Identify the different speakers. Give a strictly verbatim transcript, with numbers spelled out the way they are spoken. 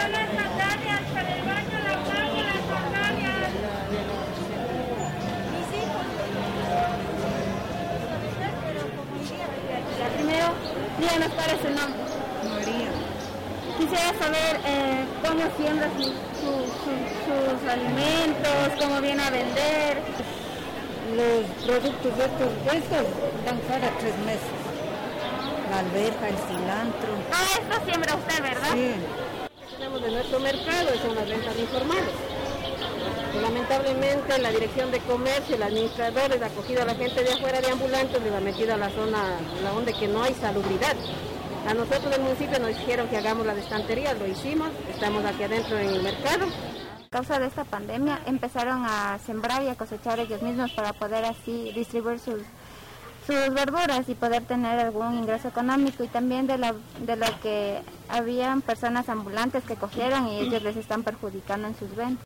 Speaker 1: las sandalias para el baño, la mano, las sandalias. Mis hijos. Pero como día, primero, díganos cuál es su nombre.
Speaker 2: María.
Speaker 1: Quisiera saber eh, cómo siembra su, su, su, sus alimentos, cómo viene a vender.
Speaker 2: Los productos de estos, de estos dan cada tres meses. La alberja, el cilantro.
Speaker 1: Ah, esto siembra usted, ¿verdad?
Speaker 2: Sí.
Speaker 3: Tenemos de nuestro mercado, son las ventas informales. Lamentablemente la Dirección de Comercio, el administrador ha acogido a la gente de afuera de ambulantes, les ha metido a la zona, la donde que no hay salubridad. A nosotros del municipio nos dijeron que hagamos la estantería, lo hicimos, estamos aquí adentro en el mercado.
Speaker 1: A causa de esta pandemia empezaron a sembrar y a cosechar ellos mismos para poder así distribuir sus, sus verduras y poder tener algún ingreso económico, y también de, la, de lo que habían personas ambulantes que cogieron y ellos les están perjudicando en sus ventas.